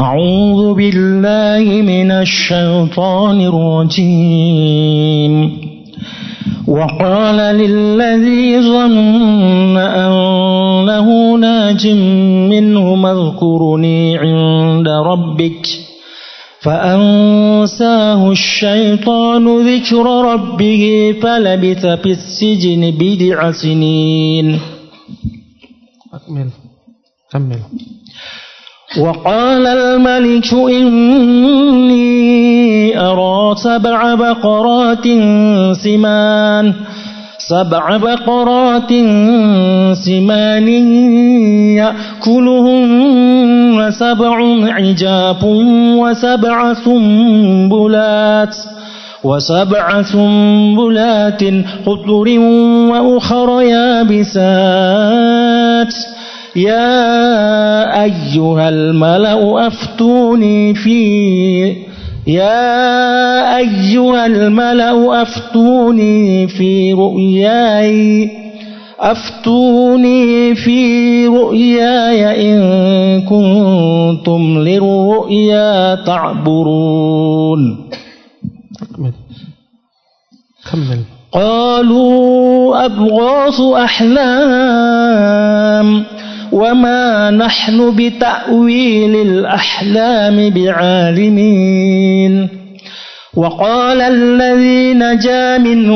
أعوذ بالله من الشيطان الرجيم وقال للذي ظن أنه ناج منهما اذكرني عند ربك فأنساه الشيطان ذكر ربه فلبث في السجن 9 سنين. كمل. وقال الملك إني أرى 7 بقرات سمان يأكلهن 7 عجاف وسبع سنبلات خضر وأخر يابسات يا أيها الملأ أفتوني في رؤياي إن كنتم للرؤيا تعبرون. كمل. قالوا أضغاث أحلام وما نحن بتأويل الأحلام بعالمين. وقال الذي نجا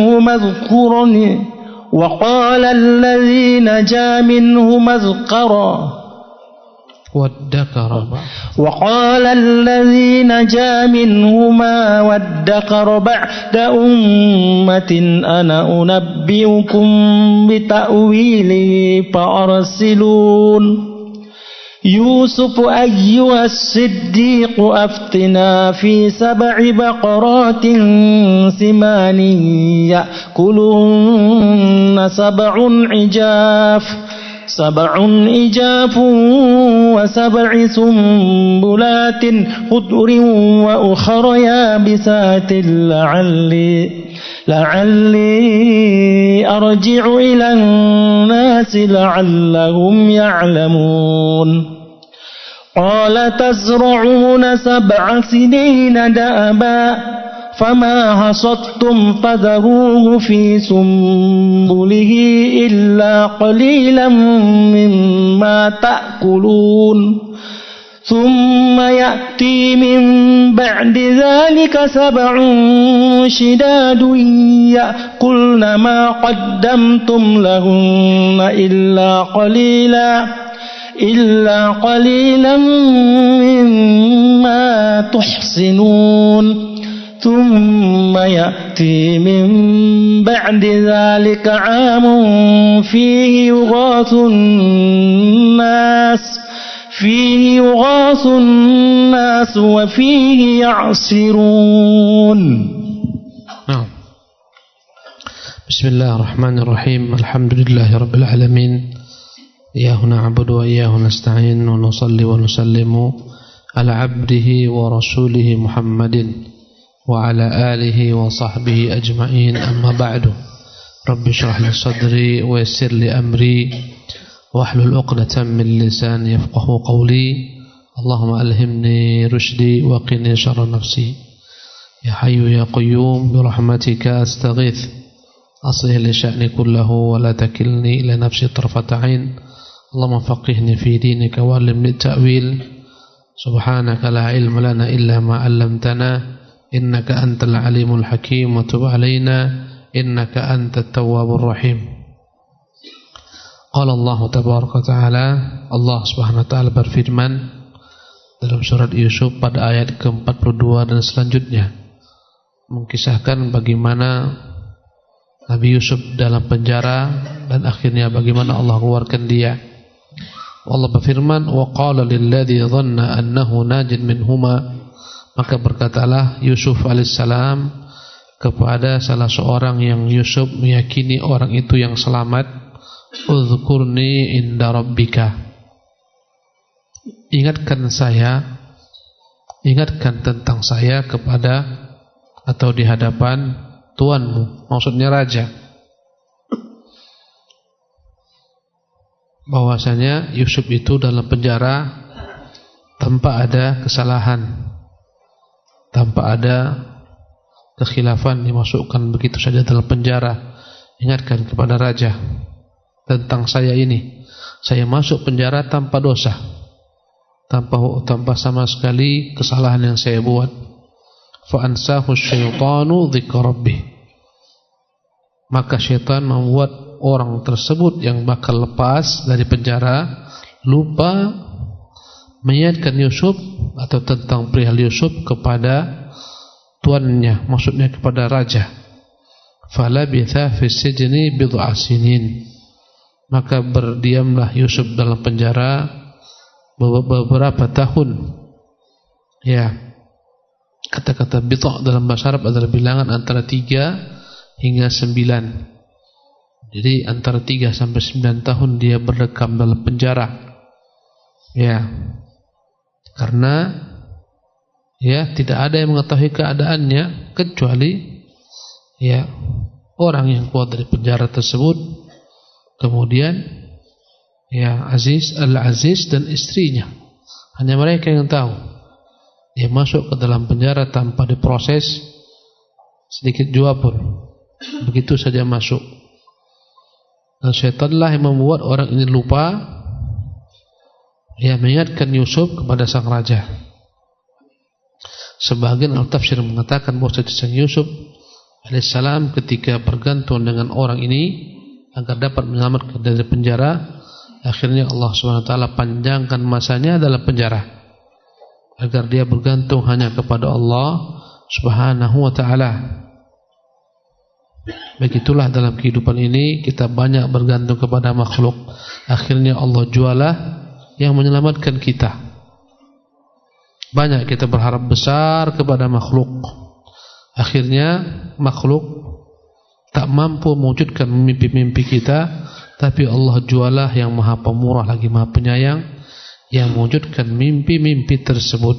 منهما وادكر بعد أمة أنا أنبئكم بتأويله فأرسلون. يوسف أيها الصديق أفتنا في 7 بقرات سمان يأكلهن 7 عجاف و7 سنبلات خضر وأخر يابسات لعلي أرجع إلى الناس لعلهم يعلمون. قال تزرعون 7 سنين دأبا فما حصدتم فذروه في سنبله إلا قليلا مما تأكلون. ثم يأتي من بعد ذلك 7 شداد يأكلن ما قدمتم لهن إلا قليلا مما تحصنون. ثم يأتي من بعد ذلك عام فيه يغاث الناس وفيه يعصرون. بسم الله الرحمن الرحيم. الحمد لله رب العالمين. إياه نعبد وإياه نستعين ونصلي ونسلم على عبده ورسوله محمد وعلى آله وصحبه أجمعين. أما بعد. رب اشرح لي صدري ويسر لي أمري واحلل عقدة من لساني يفقهوا قولي. اللهم ألهمني رشدي وقني شر نفسي. يا حي يا قيوم برحمتك أستغيث أصلح لي شأني كله ولا تكلني إلى نفسي طرفة عين. اللهم فقهني في دينك وعلمني التأويل. سبحانك لا علم لنا إلا ما علمتنا إنك أنت العليم الحكيم وتب علينا إنك أنت التواب الرحيم. قال الله تبارك وتعالى. Allah subhanahu wa ta'ala berfirman dalam surat Yusuf pada ayat ke-42 dan selanjutnya, mengkisahkan bagaimana Nabi Yusuf dalam penjara dan akhirnya bagaimana Allah keluarkan dia. Allah berfirman, wa qala lilladzi dhanna annahu najin minhuma, maka berkatalah Yusuf alaihissalam kepada salah seorang yang Yusuf meyakini orang itu yang selamat, uzkurni inda rabbika, ingatkan tentang saya kepada atau di hadapan Tuanmu, maksudnya raja. Bahwasanya Yusuf itu dalam penjara tanpa ada kesalahan, tanpa ada kekhilafan, dimasukkan begitu saja dalam penjara. Ingatkan kepada raja tentang saya ini, saya masuk penjara tanpa dosa, tanpa sama sekali kesalahan yang saya buat. Fa ansahu syaitanu dzikra rabbih, maka syaitan membuat orang tersebut yang bakal lepas dari penjara lupa mengingatkan Yusuf atau tentang perihal Yusuf kepada tuannya, maksudnya kepada raja. Falabitha fi sijni bid'a sinin, maka berdiamlah Yusuf dalam penjara beberapa tahun. Ya, kata-kata bid'a dalam bahasa Arab adalah bilangan antara 3 hingga 9. Jadi antara 3 sampai 9 tahun dia berdekam dalam penjara. Ya, karena ya tidak ada yang mengetahui keadaannya kecuali ya orang yang keluar dari penjara tersebut, kemudian ya Al-Aziz dan istrinya. Hanya mereka yang tahu. Dia masuk ke dalam penjara tanpa diproses sedikit jua pun, begitu saja masuk. Dan syaitanlah yang membuat orang ini lupa ya mengingatkan Yusuf kepada sang raja. Sebagian al-tafsir mengatakan bahwa sang Yusuf alaihissalam ketika bergantung dengan orang ini agar dapat menyelamatkan dari penjara, akhirnya Allah SWT panjangkan masanya dalam penjara agar dia bergantung hanya kepada Allah Subhanahu wa ta'ala. Begitulah dalam kehidupan ini kita banyak bergantung kepada makhluk, akhirnya Allah jualah yang menyelamatkan kita. Banyak kita berharap besar kepada makhluk, akhirnya makhluk tak mampu mewujudkan mimpi-mimpi kita, tapi Allah jualah yang maha pemurah lagi maha penyayang yang mewujudkan mimpi-mimpi tersebut.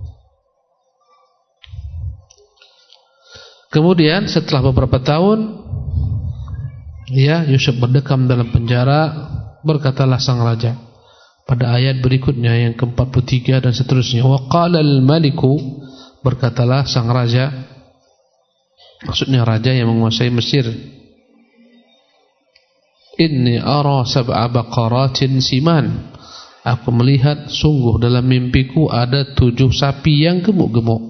Kemudian setelah beberapa tahun ya Yusuf berdekam dalam penjara, berkatalah sang raja pada ayat berikutnya yang ke-43 dan seterusnya, wa qala al-maliku, berkatalah sang raja, maksudnya raja yang menguasai Mesir, inni ara sab'a baqaratin siman, aku melihat sungguh dalam mimpiku ada 7 sapi yang gemuk-gemuk,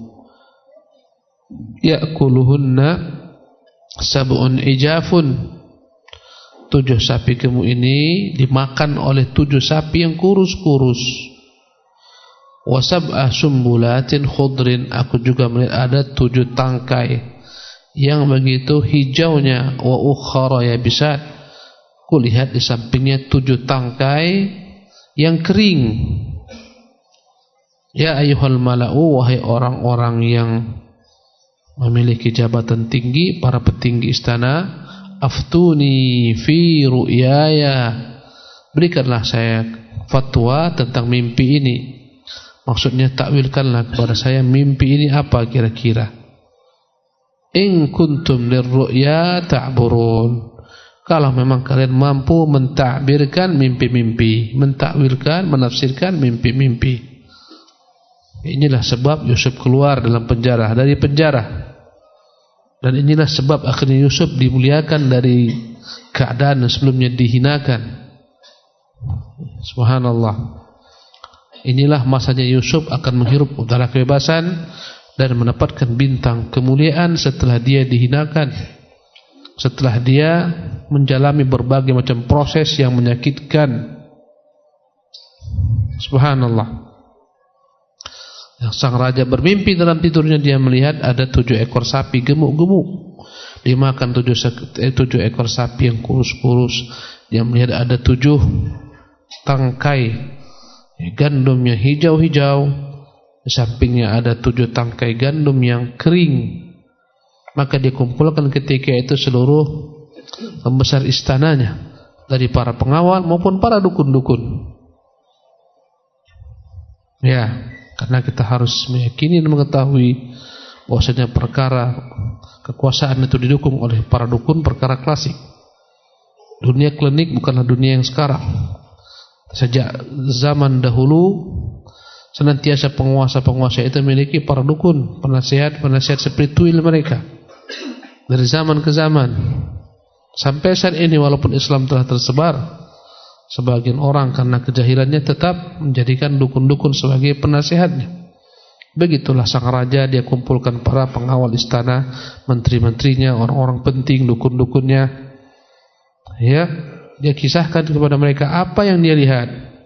ya'kuluhunna sab'un ijafun, 7 sapi gemuk ini dimakan oleh 7 sapi yang kurus-kurus. Wa sab'a sumbulatin khudrin, aku juga melihat ada 7 tangkai yang begitu hijaunya. Wa ukhara yabisat, kulihat di sampingnya 7 tangkai yang kering. Ya ayyuhal mala'u, wahai orang-orang yang memiliki jabatan tinggi, para petinggi istana, aftuni fi ru'yaya, berikanlah saya fatwa tentang mimpi ini. Maksudnya takwilkanlah kepada saya mimpi ini apa kira-kira. In kuntum lirru'ya ta'burun, kalau memang kalian mampu mentakbirkan mimpi-mimpi, mentakwilkan, menafsirkan mimpi-mimpi. Inilah sebab Yusuf keluar dari penjara. Dan inilah sebab akhirnya Yusuf dimuliakan dari keadaan yang sebelumnya dihinakan. Subhanallah. Inilah masanya Yusuf akan menghirup udara kebebasan dan mendapatkan bintang kemuliaan setelah dia dihinakan, setelah dia menjalani berbagai macam proses yang menyakitkan. Subhanallah. Sang raja bermimpi dalam tidurnya, dia melihat ada 7 ekor sapi gemuk-gemuk dimakan 7 ekor sapi yang kurus-kurus. Dia melihat ada 7 tangkai gandum yang hijau-hijau, di sampingnya ada 7 tangkai gandum yang kering. Maka dia kumpulkan ketika itu seluruh pembesar istananya, dari para pengawal maupun para dukun-dukun. Ya, karena kita harus meyakini dan mengetahui bahwasanya perkara kekuasaan itu didukung oleh para dukun, perkara klasik. Dunia klinik bukanlah dunia yang sekarang. Sejak zaman dahulu senantiasa penguasa-penguasa itu memiliki para dukun, penasihat spiritual mereka dari zaman ke zaman. Sampai saat ini walaupun Islam telah tersebar, sebagian orang karena kejahilannya tetap menjadikan dukun-dukun sebagai penasihatnya. Begitulah sang raja, dia kumpulkan para pengawal istana, menteri-menterinya, orang-orang penting, dukun-dukunnya. Ya, dia kisahkan kepada mereka apa yang dia lihat.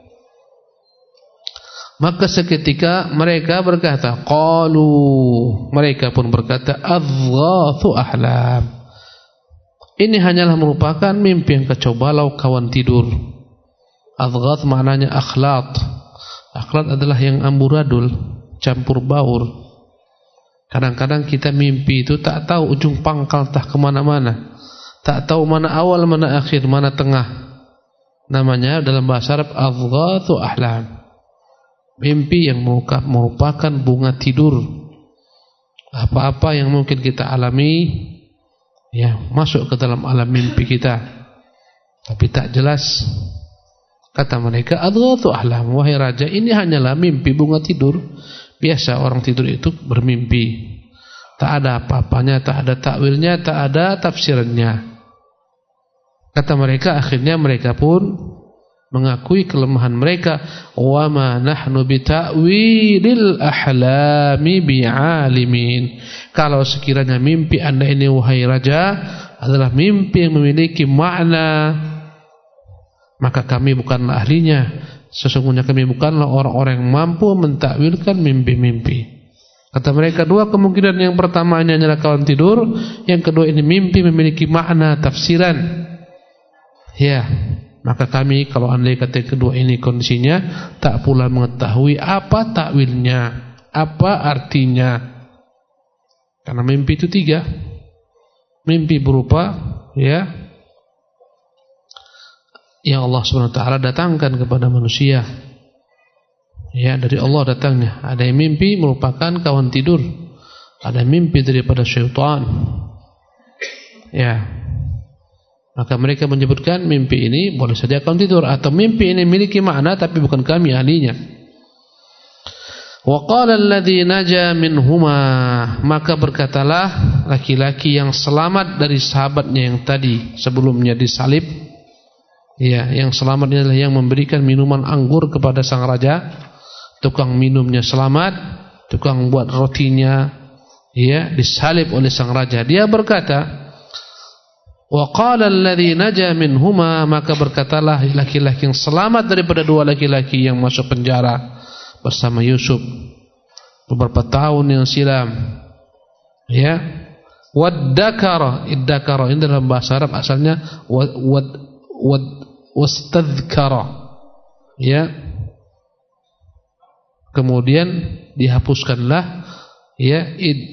Maka seketika mereka berkata, mereka pun berkata, adghathu ahlam. Ini hanyalah merupakan mimpi yang kacau balau kawan tidur. Adghath maknanya akhlat. Akhlat adalah yang amburadul, campur baur. Kadang-kadang kita mimpi itu tak tahu ujung pangkal entah kemana-mana, tak tahu mana awal, mana akhir, mana tengah. Namanya dalam bahasa Arab adghathu ahlam. Mimpi yang merupakan bunga tidur. Apa-apa yang mungkin kita alami, ya, masuk ke dalam alam mimpi kita, tapi tak jelas. Kata mereka, adghathu ahlam, wahai raja, ini hanyalah mimpi bunga tidur. Biasa orang tidur itu bermimpi, tak ada apa-apanya, tak ada takwilnya, tak ada tafsirannya. Kata mereka, akhirnya mereka pun mengakui kelemahan mereka. Wa ma nahnu bita'wilil ahlami bi'alimin. Kalau sekiranya mimpi anda ini wahai raja adalah mimpi yang memiliki makna, maka kami bukanlah ahlinya. Sesungguhnya kami bukanlah orang-orang yang mampu mentakwilkan mimpi-mimpi. Kata mereka, dua kemungkinan. Yang pertama ini adalah kawan tidur, yang kedua ini mimpi memiliki makna tafsiran. Ya, maka kami kalau andai kata kedua ini kondisinya, tak pula mengetahui apa takwilnya, apa artinya. Karena mimpi itu tiga. Mimpi berupa, ya, yang Allah SWT datangkan kepada manusia, ya, dari Allah datangnya. Ada yang mimpi merupakan kawan tidur, ada mimpi daripada syaitan, ya. Maka mereka menyebutkan mimpi ini boleh saja kawan tidur, atau mimpi ini memiliki makna tapi bukan kami ahlinya. Wa qala alladhi naja minhuma, maka berkatalah laki-laki yang selamat dari sahabatnya yang tadi sebelumnya disalib. Ya, yang selamat ini adalah yang memberikan minuman anggur kepada sang raja. Tukang minumnya selamat, tukang buat rotinya, ya, disalib oleh sang raja. Dia berkata, wa qala alladhi naja minhuma, maka berkatalah laki-laki yang selamat daripada dua laki-laki yang masuk penjara bersama Yusuf beberapa tahun yang silam, ya, waddakara, iddakara ini dalam bahasa Arab asalnya wastadzkara, ya, kemudian dihapuskanlah, ya,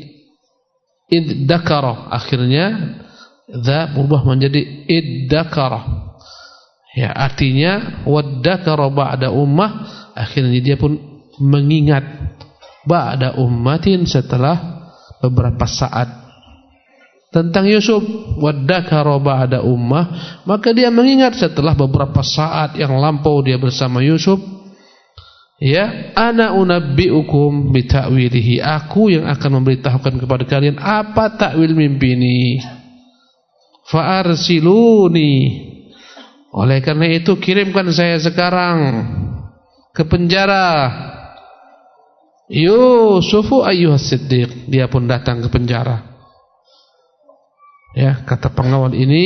iddakara, akhirnya dza berubah menjadi iddakara, ya, artinya waddakara ba'da ummah, akhirnya dia pun mengingat ba'da ummatin, setelah beberapa saat, tentang Yusuf. Waddakara ba'da ummah, maka dia mengingat setelah beberapa saat yang lampau dia bersama Yusuf. Ya, ana unabbiukum bita'wilihi, aku yang akan memberitahukan kepada kalian apa takwil mimpi ini. Fa'arsiluni, oleh karena itu kirimkan saya sekarang ke penjara Yusufu ayyuhas siddiq. Dia pun datang ke penjara. Ya, kata pengawal ini,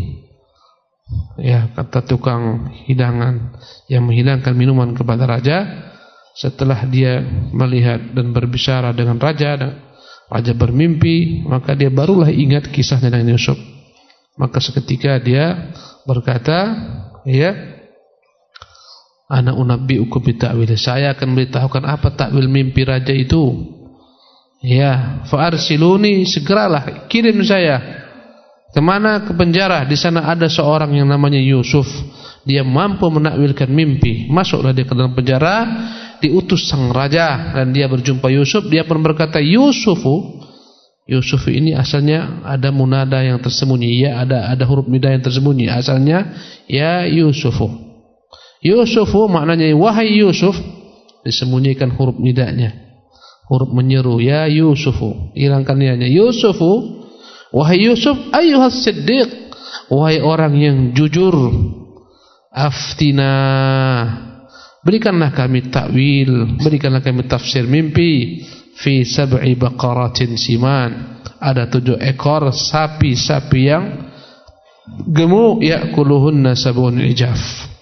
ya, kata tukang hidangan yang menghidangkan minuman kepada raja, setelah dia melihat dan berbicara dengan raja, dan raja bermimpi, maka dia barulah ingat kisahnya dengan Yusuf. Maka seketika dia berkata, ya, ana unabbiukum bita'wil, saya akan memberitahukan apa takwil mimpi raja itu. Ya, fa'arsiluni, segeralah kirim saya. Kemana? Ke penjara. Di sana ada seorang yang namanya Yusuf. Dia mampu menakwilkan mimpi. Masuklah dia ke dalam penjara, diutus sang raja, dan dia berjumpa Yusuf. Dia pun berkata, Yusufu. Yusuf ini asalnya ada munada yang tersembunyi, ya, ada huruf nida yang tersembunyi. Asalnya ya Yusufu. Yusufu maknanya wahai Yusuf, disembunyikan huruf nidanya, huruf menyeru, ya Yusufu, hilangkan yanya, Yusufu, wahai Yusuf, ayyuhas siddiq, wahai orang yang jujur, aftina, berikanlah kami takwil, berikanlah kami tafsir mimpi, fi sab'i baqaratin siman, ada 7 ekor sapi-sapi yang gemuk, ya'kuluhunna sab'un ijaf,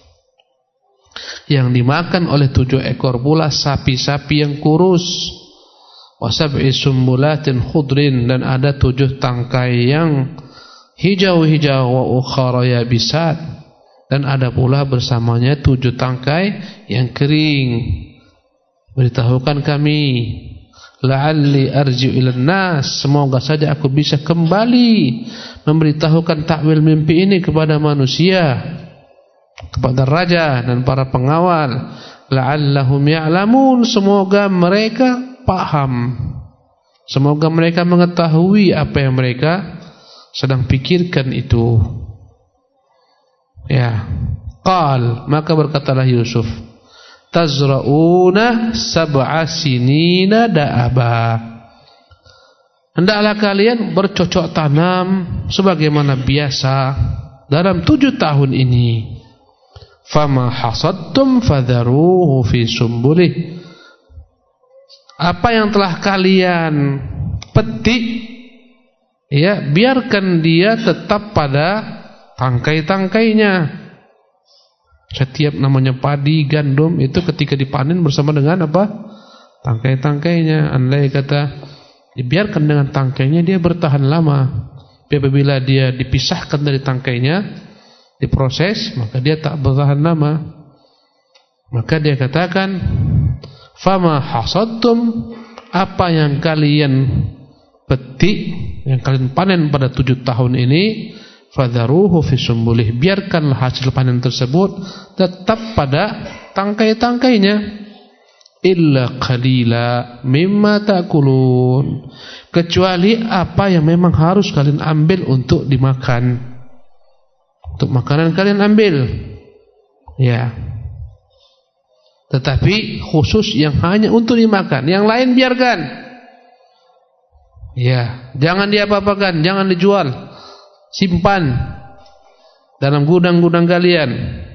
yang dimakan oleh 7 ekor pula sapi-sapi yang kurus, wa sab'i sumbulatin khudrin, dan ada 7 tangkai yang hijau-hijau, wa ukhara yabisat, dan ada pula bersamanya 7 tangkai yang kering. Beritahukan kami, la'alli arji'u ilan nas, semoga saja aku bisa kembali memberitahukan takwil mimpi ini kepada manusia, kepada raja dan para pengawal. La'allahum ya'lamun, semoga mereka paham, semoga mereka mengetahui apa yang mereka sedang pikirkan itu. Ya, qal, maka berkatalah Yusuf, tazra'una sab'a sinina da'aba, hendaklah kalian bercocok tanam sebagaimana biasa dalam 7 tahun ini. Fama hasadtum fadharuhu fi sumbulih, apa yang telah kalian petik, ya, biarkan dia tetap pada tangkai-tangkainya. Setiap namanya padi, gandum itu ketika dipanen bersama dengan apa? Tangkai-tangkainya. Andai kata dibiarkan dengan tangkainya, dia bertahan lama. Apabila dia dipisahkan dari tangkainya, diproses, maka dia tak bertahan lama. Maka dia katakan, fama hasadtum, apa yang kalian petik, yang kalian panen pada 7 tahun ini, fadharuhu fi sumbulih, biarkanlah hasil panen tersebut tetap pada tangkai-tangkainya. Illa qalila mimma ta'kulun, kecuali apa yang memang harus kalian ambil untuk dimakan, untuk makanan kalian ambil, ya, tetapi khusus yang hanya untuk dimakan, yang lain biarkan, ya, jangan diapa-apakan, jangan dijual, simpan dalam gudang-gudang kalian.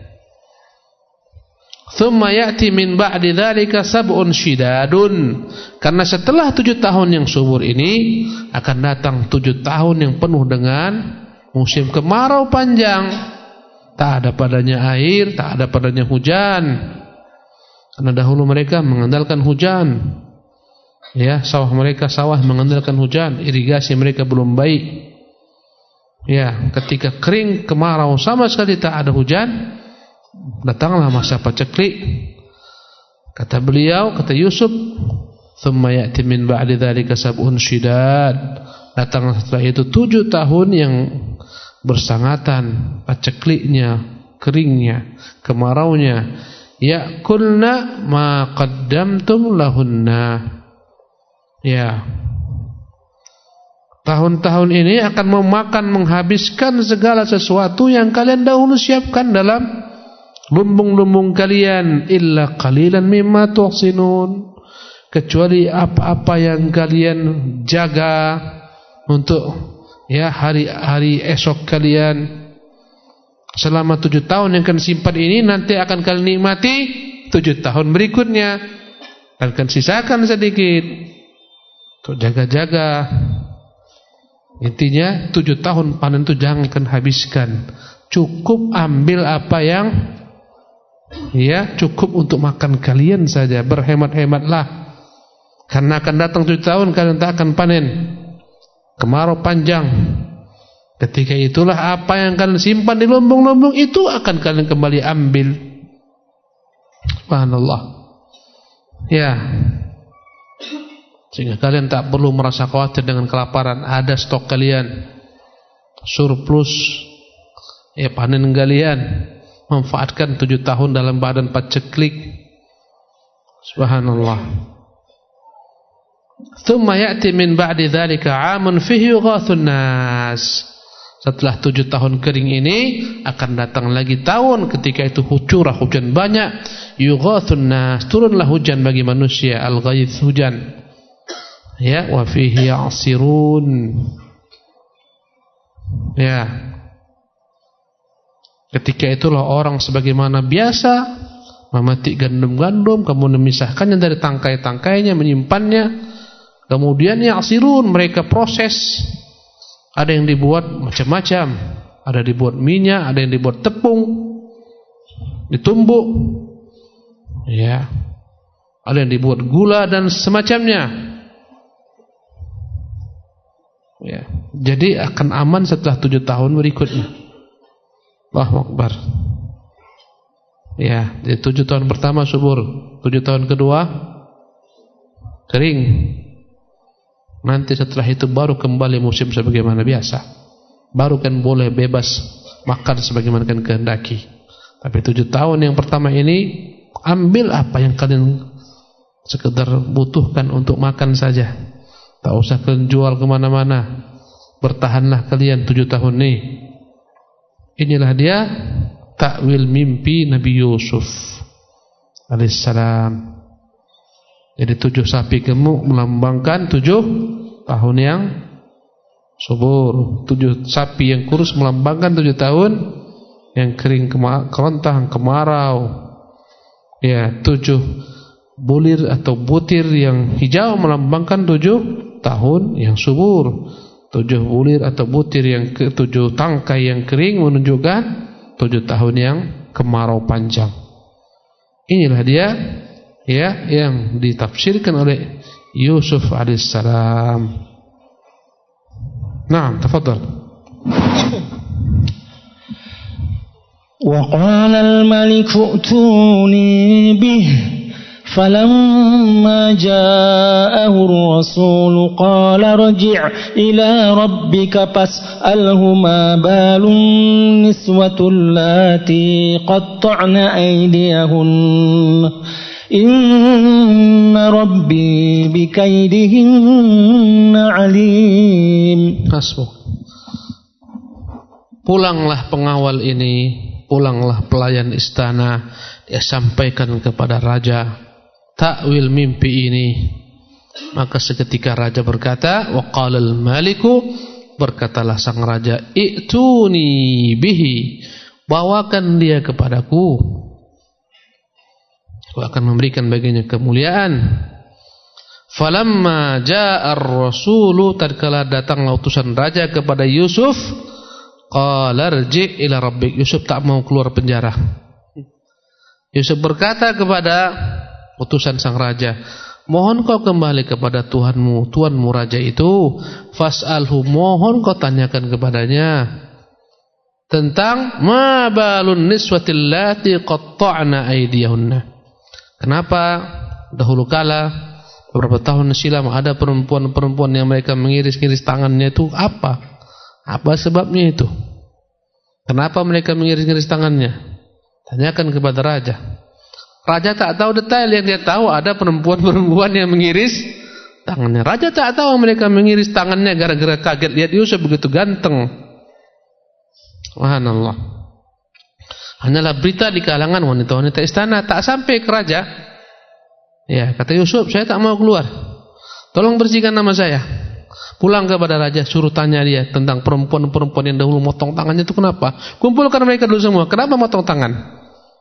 Thumma ya'ti min ba'di dzalika sab'un shidadun, karena setelah 7 tahun yang subur ini akan datang 7 tahun yang penuh dengan musim kemarau panjang, tak ada padanya air, tak ada padanya hujan. Karena dahulu mereka mengandalkan hujan, ya, sawah mengandalkan hujan, irigasi mereka belum baik. Ya, ketika kering kemarau sama sekali tak ada hujan, datanglah masa paceklik. Kata beliau, kata Yusuf, thumma ya'ti min ba'di dzalika sab'un shidad, datang setelah itu 7 tahun yang bersangatan, pacekliknya, keringnya, kemaraunya. Ya'kulna ma qaddamtum lahunna, ya, tahun-tahun ini akan memakan, menghabiskan segala sesuatu yang kalian dahulu siapkan dalam lumbung-lumbung kalian. Illa qalilan mimma tuhsinun, kecuali apa-apa yang kalian jaga untuk, ya, hari-hari esok kalian. Selama 7 tahun yang akan simpan ini nanti akan kalian nikmati 7 tahun berikutnya, dan akan sisakan sedikit untuk jaga-jaga. Intinya 7 tahun panen itu jangan habiskan, cukup ambil apa yang, ya, cukup untuk makan kalian saja. Berhemat-hematlah, karena akan datang 7 tahun kalian tak akan panen, kemarau panjang. Ketika itulah apa yang kalian simpan di lumbung-lumbung itu akan kalian kembali ambil. Subhanallah, ya, sehingga kalian tak perlu merasa khawatir dengan kelaparan. Ada stok kalian, surplus, ya, panen kalian. Manfaatkan 7 tahun dalam badan paceklik. Subhanallah. Thumma ya'ti min ba'di dzalika 'amun fihi yughathun nas, setelah 7 tahun kering ini akan datang lagi tahun, ketika itu curah hujan banyak, yughathun nas, turunlah hujan bagi manusia, al-ghaits, hujan. Ya, wa fihi ya'sirun. Ya. Ketika itulah orang sebagaimana biasa memetik gandum-gandum, kemudian memisahkannya dari tangkai-tangkainya, menyimpannya. Kemudian ya'sirun, mereka proses. Ada yang dibuat macam-macam. Ada dibuat minyak, ada yang dibuat tepung, ditumbuk. Ya. Ada yang dibuat gula dan semacamnya. Ya. Jadi akan aman setelah 7 tahun berikutnya. Allahu Akbar. Ya, jadi 7 tahun pertama subur, 7 tahun kedua kering. Nanti setelah itu baru kembali musim sebagaimana biasa. Baru kan boleh bebas makan sebagaimana kan kehendaki. Tapi 7 tahun yang pertama ini, ambil apa yang kalian sekedar butuhkan untuk makan saja. Tak usah kalian jual kemana-mana. Bertahanlah kalian 7 tahun ini. Inilah dia takwil mimpi Nabi Yusuf alaihissalam. Jadi 7 sapi gemuk melambangkan 7 tahun yang subur. 7 sapi yang kurus melambangkan 7 tahun yang kering, kerontang, kemarau. Ya, 7 bulir atau butir yang hijau melambangkan 7 tahun yang subur. 7 bulir atau butir yang 7 tangkai yang kering menunjukkan 7 tahun yang kemarau panjang. Inilah dia ya yang ditafsirkan oleh Yusuf alaihissalam. Naam, tafadhal. Wa qala al-malik utuni bih فلما جاءه الرسول قال ارجع إلى ربك فاسأله ما بال النسوة اللاتي قطعن أيديهن إن ربي بكيدهن عليم. Hasbuk. Pulanglah pengawal ini, pulanglah pelayan istana, dia sampaikan kepada raja takwil mimpi ini. Maka seketika raja berkata, wa qala al-maliku, berkatalah sang raja, i'tuni bihi, bawakan dia kepadaku, aku akan memberikan baginya kemuliaan. Falamma ja'a ar-rasulu, tatkala datang utusan raja kepada Yusuf, qala irji' ila rabbik. Yusuf tak mau keluar penjara. Yusuf berkata kepada utusan sang raja, mohon kau kembali kepada Tuhanmu, Tuhanmu raja itu, fas'alhu, mohon kau tanyakan kepadanya tentang ma balun niswatil lati qatta'na aydiyahunna. Kenapa dahulu kala beberapa tahun silam ada perempuan-perempuan yang mereka mengiris-iris tangannya, itu apa? Apa sebabnya itu? Kenapa mereka mengiris-iris tangannya? Tanyakan kepada raja. Raja tak tahu detail, yang dia tahu ada perempuan-perempuan yang mengiris tangannya. Raja tak tahu mereka mengiris tangannya gara-gara kaget lihat Yusuf begitu ganteng. Subhanallah. Hanyalah berita di kalangan wanita-wanita istana, tak sampai ke raja. Ya, kata Yusuf, saya tak mau keluar. Tolong bersihkan nama saya. Pulang kepada raja, suruh tanya dia tentang perempuan-perempuan yang dahulu motong tangannya itu kenapa. Kumpulkan mereka dulu semua, kenapa motong tangan.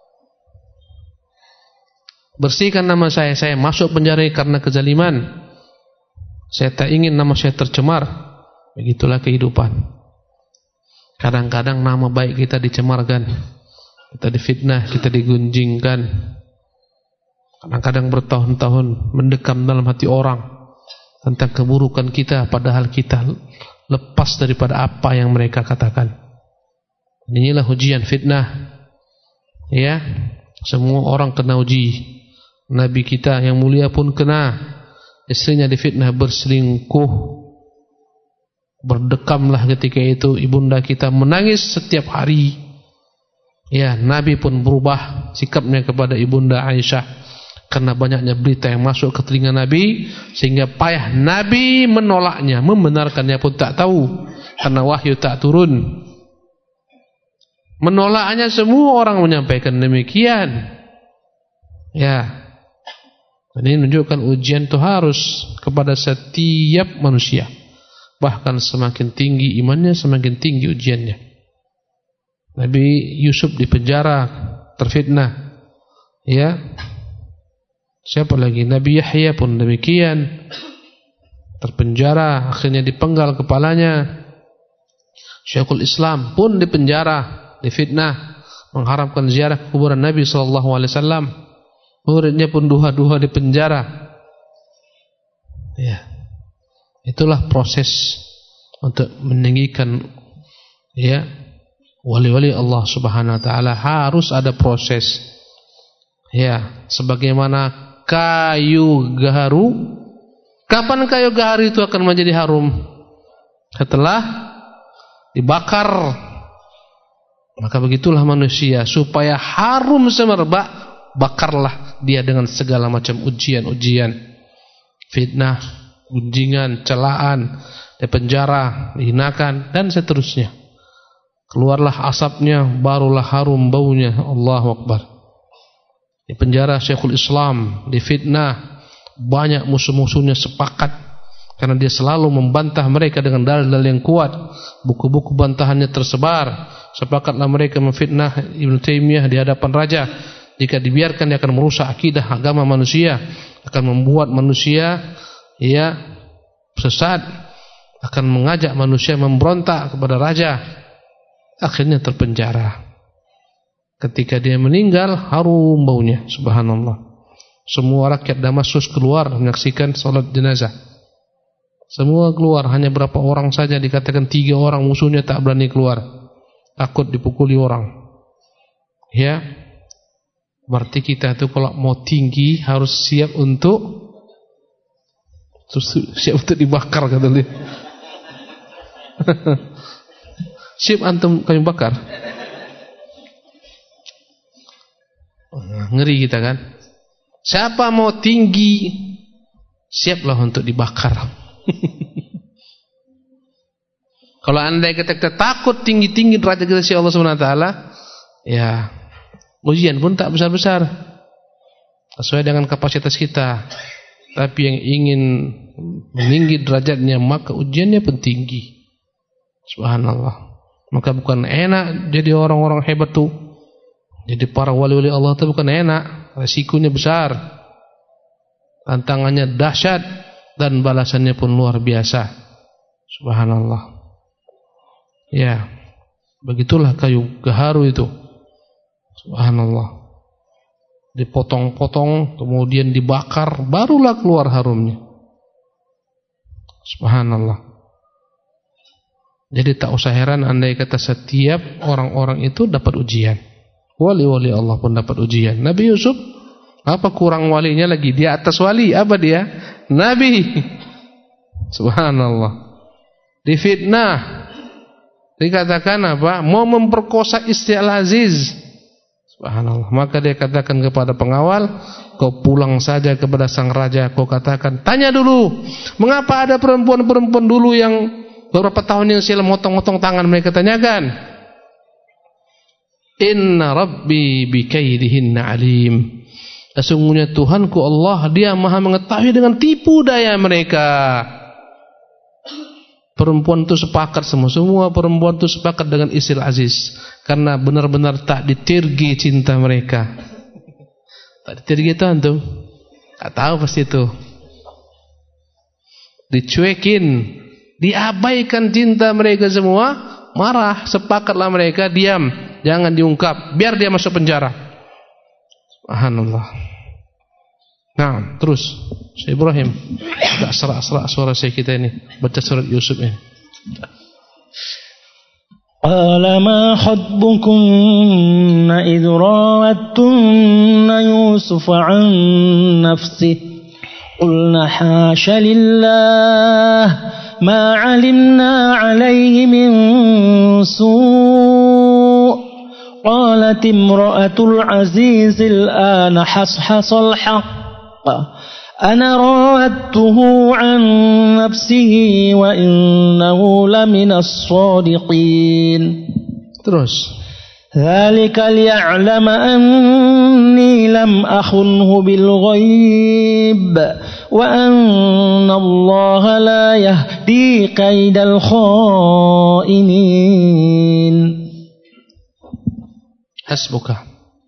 Bersihkan nama saya masuk penjara karena kezaliman. Saya tak ingin nama saya tercemar. Begitulah kehidupan. Kadang-kadang nama baik kita dicemarkan, kita difitnah, kita digunjingkan. Kadang-kadang bertahun-tahun mendekam dalam hati orang tentang keburukan kita, padahal kita lepas daripada apa yang mereka katakan. Inilah ujian fitnah. Ya, semua orang kena uji. Nabi kita yang mulia pun kena, istrinya difitnah berselingkuh. Berdekamlah ketika itu ibunda kita menangis setiap hari. Ya, Nabi pun berubah sikapnya kepada ibunda Aisyah karena banyaknya berita yang masuk ke telinga Nabi, sehingga payah Nabi menolaknya, membenarkannya pun tak tahu karena wahyu tak turun. Menolaknya semua orang menyampaikan demikian. Ya. Ini menunjukkan ujian itu harus kepada setiap manusia. Bahkan semakin tinggi imannya, semakin tinggi ujiannya. Nabi Yusuf dipenjara, terfitnah. Ya. Siapa lagi? Nabi Yahya pun demikian. Terpenjara, akhirnya dipenggal kepalanya. Syekhul Islam pun dipenjara, difitnah, mengharapkan ziarah kuburan Nabi SAW. Muridnya pun duha-duha dipenjara. Ya. Itulah proses untuk meninggikan ya wali-wali Allah Subhanahu wa taala, harus ada proses. Ya, sebagaimana kayu gaharu. Kapan kayu gaharu itu akan menjadi harum? Setelah dibakar. Maka begitulah manusia, supaya harum semerbak, bakarlah dia dengan segala macam ujian-ujian, fitnah, gunjingan, celaan, dipenjara, dihinakan, dan seterusnya. Keluarlah asapnya, barulah harum baunya. Allahu Akbar. Di penjara Syekhul Islam, difitnah, banyak musuh-musuhnya sepakat karena dia selalu membantah mereka dengan dalil-dalil yang kuat. Buku-buku bantahannya tersebar. Sepakatlah mereka memfitnah Ibnu Taimiyah di hadapan raja. Jika dibiarkan dia akan merusak akidah agama manusia, akan membuat manusia ya sesat, akan mengajak manusia memberontak kepada raja. Akhirnya terpenjara. Ketika dia meninggal, harum baunya, subhanallah. Semua rakyat Damaskus keluar menyaksikan salat jenazah. Semua keluar, hanya berapa orang saja, dikatakan 3 orang musuhnya tak berani keluar, takut dipukuli orang. Ya, berarti kita itu kalau mau tinggi harus siap untuk dibakar, kata dia. Siap antum kayu bakar? Ngeri kita kan. Siapa mau tinggi, siaplah untuk dibakar. Kalau andai kita takut tinggi-tinggi derajat kita si Allah SWT, ya ujian pun tak besar-besar, sesuai dengan kapasitas kita. Tapi yang ingin meninggi derajatnya, maka ujiannya pun tinggi. Subhanallah. Maka bukan enak jadi orang-orang hebat tuh. Jadi para wali-wali Allah itu bukan enak, resikonya besar, tantangannya dahsyat, dan balasannya pun luar biasa. Subhanallah. Ya, begitulah kayu gaharu itu. Subhanallah. Dipotong-potong, kemudian dibakar, barulah keluar harumnya. Subhanallah. Jadi tak usah heran andai kata setiap orang-orang itu dapat ujian. Wali-wali Allah pun dapat ujian. Nabi Yusuf, apa kurang walinya lagi? Dia atas wali, apa dia? Nabi. Subhanallah. Difitnah. Dikatakan apa? Mau memperkosa istri Al-Aziz. Subhanallah. Maka dia katakan kepada pengawal, kau pulang saja kepada sang raja, kau katakan, tanya dulu, mengapa ada perempuan-perempuan dulu yang beberapa tahun yang silam motong-motong tangan, mereka tanyakan. Inna Rabbi bikaidihinna alim. Sesungguhnya Tuhanku Allah, Dia Maha mengetahui dengan tipu daya mereka. Perempuan itu sepakat semua perempuan itu sepakat dengan istri Aziz karena benar-benar tak ditirgi cinta mereka. Tak ditirgi itu antum? Tak tahu pasti itu. Dicuekin, diabaikan cinta mereka semua, marah, sepakatlah mereka diam, jangan diungkap, biar dia masuk penjara. Subhanallah. Nah, terus Syekh Ibrahim, agak serak-serak suara Syekh kita ini, baca surat Yusuf ini. Qala ma khatbukunna idh rawattunna Yusuf an nafsihi qulna hasha lillah ma alimna alayhi min su' qalat imra'atul aziz al-ana hashasal haqq ana rawadtuhu an nafsihi wa innahu laminas shadiqin. Terus Dzalika liya'lama anni lam akhunhu bil ghaib wa anna Allah la yahdi kaidal khainin. Hasbuka.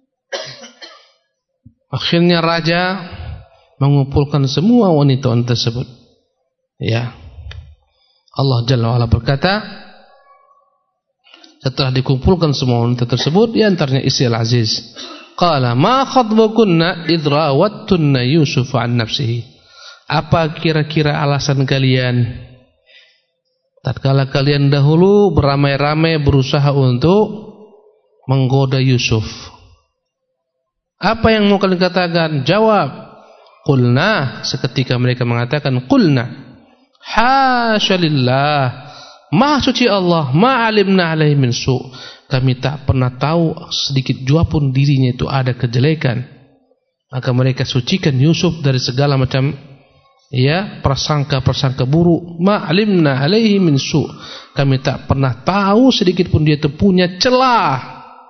Akhirnya raja mengumpulkan semua wanita-wanita tersebut. Ya. Allah Jalla wa'ala berkata, setelah dikumpulkan semua wanita tersebut, di antaranya istri Al-Aziz, qala ma khatbukunna idh rawattunna Yusuf an nafsihi. Apa kira-kira alasan kalian tatkala kalian dahulu beramai-ramai berusaha untuk menggoda Yusuf? Apa yang mau kalian katakan? Jawab, qulna. Seketika mereka mengatakan, qulna hasya lillah, maha suci Allah, ma alimna alaihi min su'. Kami tak pernah tahu sedikit jua pun dirinya itu ada kejelekan. Maka mereka sucikan Yusuf dari segala macam prasangka-prasangka buruk. Ma alimna alaihi min su'. Kami tak pernah tahu sedikit pun dia itu punya celah.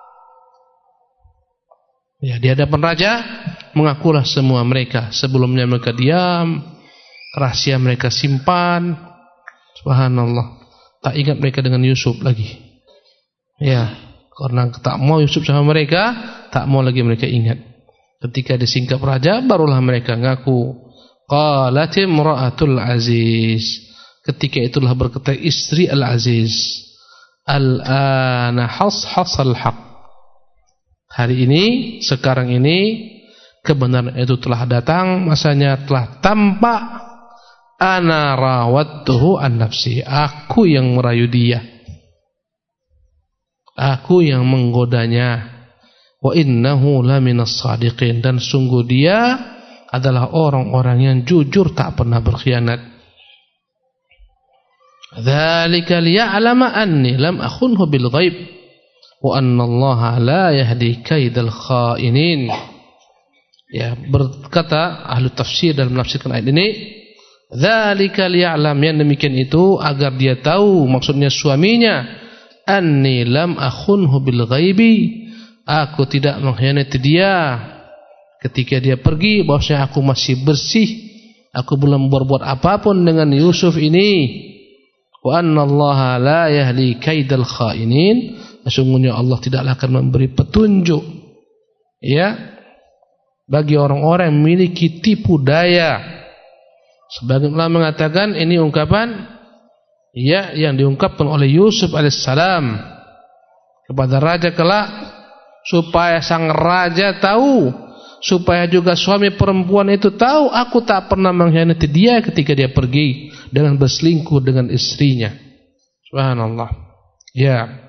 Ya, di hadapan raja mengakulah semua mereka. Sebelumnya mereka diam, rahasia mereka simpan. Subhanallah, tak ingat mereka dengan Yusuf lagi. Ya, karena tak mau Yusuf sama mereka, tak mau lagi mereka ingat. Ketika disingkap raja, barulah mereka ngaku. Qalat imra'atul aziz. Ketika itulah berkata istri Al-Aziz, al-ana hashasal haq. Hari ini, sekarang ini, kebenaran itu telah datang, masanya telah tampak. Ana rawattuhu an nafsi. Aku yang merayu dia. Aku yang menggodanya. Wa innahu laminas sadiqin. Dan sungguh dia adalah orang-orang yang jujur, tak pernah berkhianat. Dzalika liya'lama anni lam akhunhu bil ghaib. Wa anna Allah la yahdi kaidal khainin. Ya, berkata ahli tafsir dalam menafsirkan ayat ini, dzalika liya'lam, yang demikian itu agar dia tahu, maksudnya suaminya, anni lam akhunhu bil ghaibi, aku tidak mengkhianati dia ketika dia pergi, bahwasanya aku masih bersih, aku belum berbuat apapun dengan Yusuf ini. Wa anna Allah la yahdi kaidal khainin. Sesungguhnya Allah tidaklah akan memberi petunjuk bagi orang-orang yang memiliki tipu daya. Sebagian ulama mengatakan ini ungkapan yang diungkapkan oleh Yusuf alaihissalam kepada raja kelak, supaya sang raja tahu, supaya juga suami perempuan itu tahu, aku tak pernah mengkhianati dia ketika dia pergi dengan berselingkuh dengan istrinya. Subhanallah. Ya.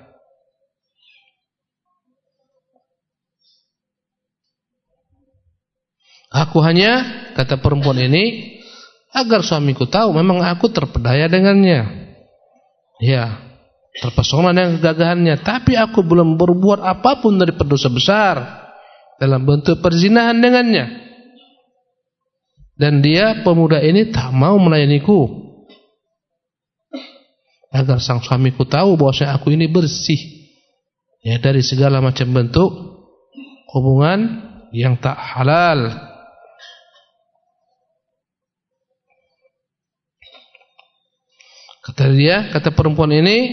Aku hanya, kata perempuan ini, agar suamiku tahu memang aku terpedaya dengannya. Ya, terpesona dengan kegagahannya, tapi aku belum berbuat apapun dari dosa besar dalam bentuk perzinahan dengannya. Dan dia, pemuda ini, tak mau melayaniku. Agar sang suamiku tahu bahwa aku ini bersih dari segala macam bentuk hubungan yang tak halal. Kata perempuan ini,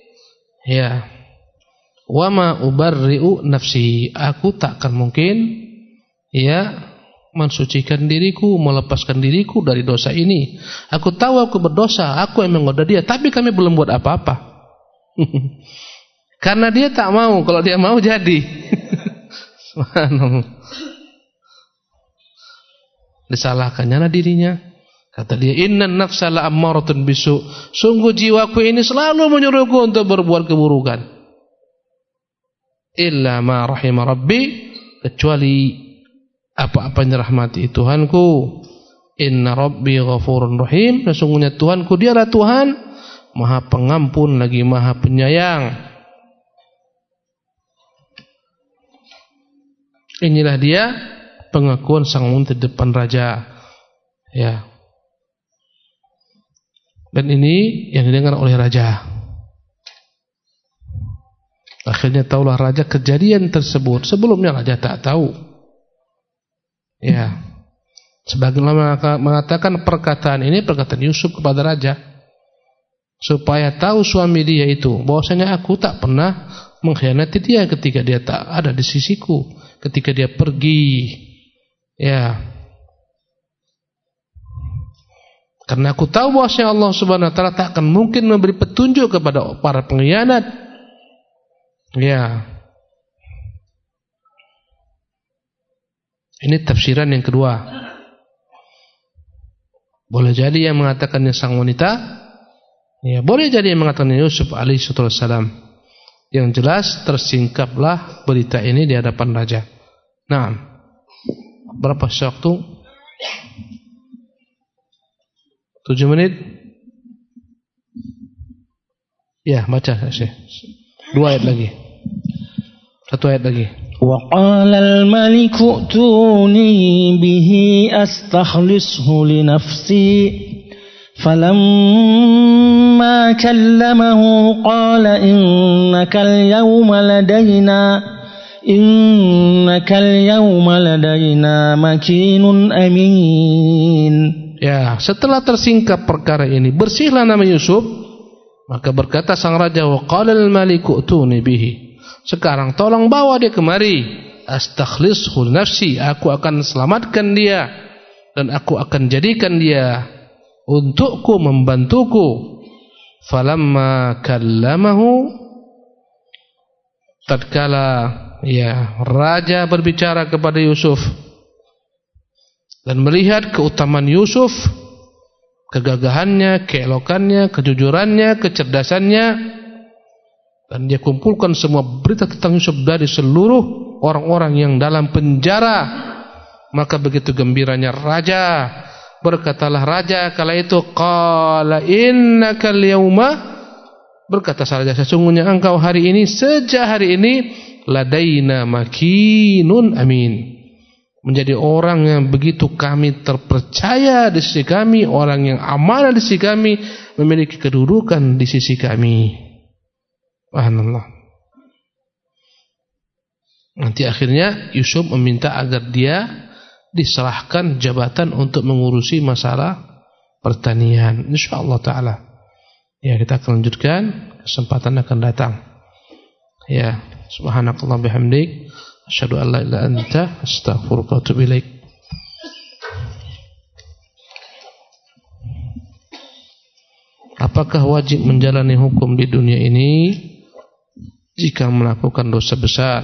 wa ma ubarri'u nafsi, aku takkan mungkin mensucikan diriku, melepaskan diriku dari dosa ini. Aku tahu aku berdosa, aku yang menggoda dia, tapi kami belum buat apa-apa. Karena dia tak mau, kalau dia mau jadi. Disalahkannya dirinya. Kata dia, innan nafsa la'ammaratun bisu. Sungguh jiwaku ini selalu menyuruhku untuk berbuat keburukan. Illa ma rahima rabbi, kecuali apa-apa yang dirahmati Tuhanku. Inna rabbi ghafurun rahim. Sesungguhnya Tuhanku, dialah Tuhan Maha Pengampun lagi Maha Penyayang. Inilah dia pengakuan sang wanita di depan raja. Ya. Dan ini yang didengar oleh raja. Akhirnya tahulah raja kejadian tersebut. Sebelumnya raja tak tahu. Ya. Sebagian ulama mengatakan perkataan ini perkataan Yusuf kepada raja, supaya tahu suami dia itu bahwasanya aku tak pernah mengkhianati dia ketika dia tak ada di sisiku, ketika dia pergi. Ya. Karena aku tahu bahwasanya Allah Subhanahu wa taala tak akan mungkin memberi petunjuk kepada para pengkhianat. Ya. Ini tafsiran yang kedua. Boleh jadi yang mengatakannya sang wanita, ya, boleh jadi yang mengatakannya Yusuf alaihissalam. Yang jelas tersingkaplah berita ini di hadapan raja. Nah, berapa waktu? 7 menit. Ya, baca Syekh. 2 ayat lagi. 1 ayat lagi. وقال الملك ائتوني به أستخلصه لنفسي فلما كلمه قال إنك اليوم لدينا مكين أمين. Ya, setelah tersingkap perkara ini, bersihlah nama Yusuf. Maka berkata sang raja, waqala al-maliku a'tuni bihi. Sekarang tolong bawa dia kemari. Astakhlishu nafsi, aku akan selamatkan dia dan aku akan jadikan dia untukku, membantuku. Falamma kallamahu, tatkala ya raja berbicara kepada Yusuf dan melihat keutamaan Yusuf, kegagahannya, keelokannya, kejujurannya, kecerdasannya, dan dia kumpulkan semua berita tentang Yusuf dari seluruh orang-orang yang dalam penjara. Maka begitu gembiranya raja. Berkatalah raja kala itu, qala innaka al-yawma, berkata raja, sesungguhnya engkau hari ini, sejak hari ini, ladaina makinun amin, menjadi orang yang begitu kami terpercaya di sisi kami, orang yang amanah di sisi kami, memiliki kedudukan di sisi kami. Subhanallah. Nanti akhirnya Yusuf meminta agar dia diserahkan jabatan untuk mengurusi masalah pertanian. Insyaallah taala. Ya, kita akan lanjutkan, kesempatan akan datang. Ya, subhanakallah bihamdik, asyhadu an la ilaha illa anta, astaghfiruka wa atubu ilaik. Apakah wajib menjalani hukum di dunia ini jika melakukan dosa besar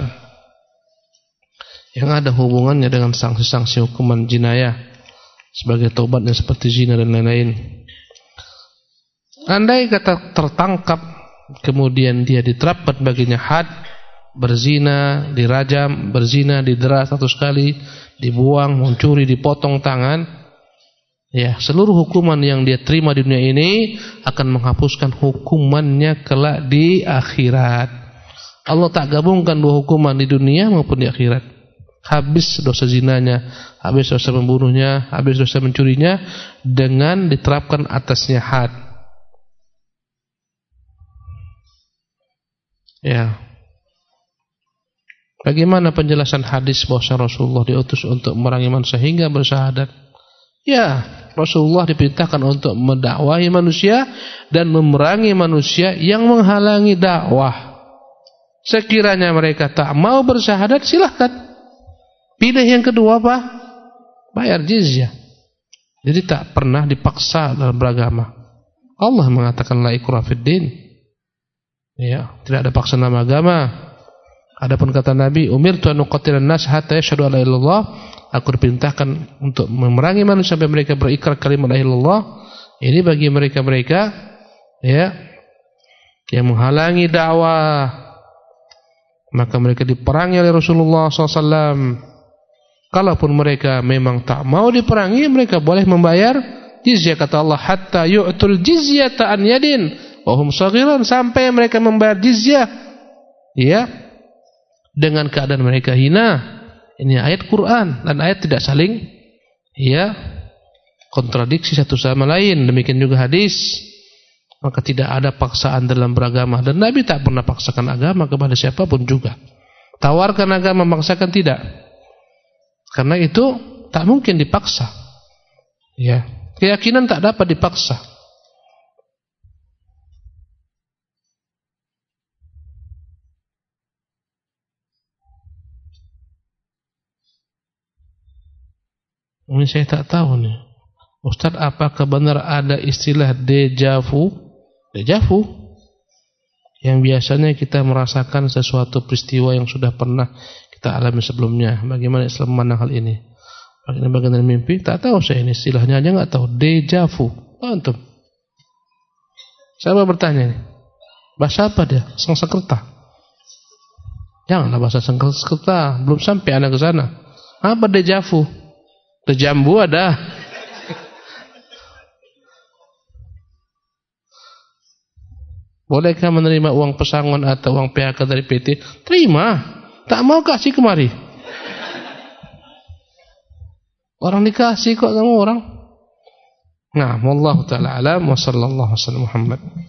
yang ada hubungannya dengan sanksi-sanksi hukuman jinayah sebagai taubatnya seperti zina dan lain-lain? Andai kata tertangkap kemudian dia diterapkan baginya had, berzina dirajam, berzina didera 100 kali, dibuang, mencuri dipotong tangan, ya, seluruh hukuman yang dia terima di dunia ini akan menghapuskan hukumannya kelak di akhirat. Allah tak gabungkan dua hukuman di dunia maupun di akhirat. Habis dosa zinanya, habis dosa membunuhnya, habis dosa mencurinya, dengan diterapkan atasnya had. Ya. Bagaimana penjelasan hadis bahwa Rasulullah diutus untuk memerangi manusia hingga bersyahadat? Ya, Rasulullah diperintahkan untuk mendakwahi manusia dan memerangi manusia yang menghalangi dakwah. Sekiranya mereka tak mau bersyahadat, silahkan. Pilih yang kedua apa? Bayar jizyah. Jadi tak pernah dipaksa dalam beragama. Allah mengatakan la ikraha fid din. Ya, tidak ada paksaan dalam agama. Adapun kata Nabi, umirtu an uqatilan nas hatta yashhadu an la ilaha illallah, aku diperintahkan untuk memerangi manusia sampai mereka berikrar kalimat la ilaha illallah. Ini bagi mereka-mereka ya yang menghalangi dakwah, maka mereka diperangi oleh Rasulullah SAW. Kalaupun mereka memang tak mau diperangi, mereka boleh membayar jizyah. Kata Allah, hatta yu'tul jizyata an yadin wa hum saghirun, sampai mereka membayar jizyah, ya, dengan keadaan mereka hina. Ini ayat Quran, dan ayat tidak saling ya kontradiksi satu sama lain. Demikian juga hadis. Maka tidak ada paksaan dalam beragama. Dan Nabi tak pernah paksakan agama kepada siapapun juga. Tawarkan agama, memaksakan tidak. Karena itu tak mungkin dipaksa. Ya, keyakinan tak dapat dipaksa. Ini saya tak tahu nih. Ustaz, apakah benar ada istilah deja vu? Deja vu yang biasanya kita merasakan sesuatu peristiwa yang sudah pernah kita alami sebelumnya. Bagaimana Islam memandang hal ini? Bagian dari mimpi? Tak tahu saya ini istilahnya aja nggak tahu. Deja vu. Antum. Saya bertanya ini. Bahasa apa dia? Sanskerta. Janganlah bahasa Sanskerta. Belum sampai anak ke sana. Apa deja vu? Jambu ada. Bolehkah menerima uang pesangon atau uang PHK dari PT? Terima. Tak mau kasih kemari. Orang dikasih kok sama orang. Nah, wallahu ta'ala alam wa sallallahu alaihi wasallam Muhammad.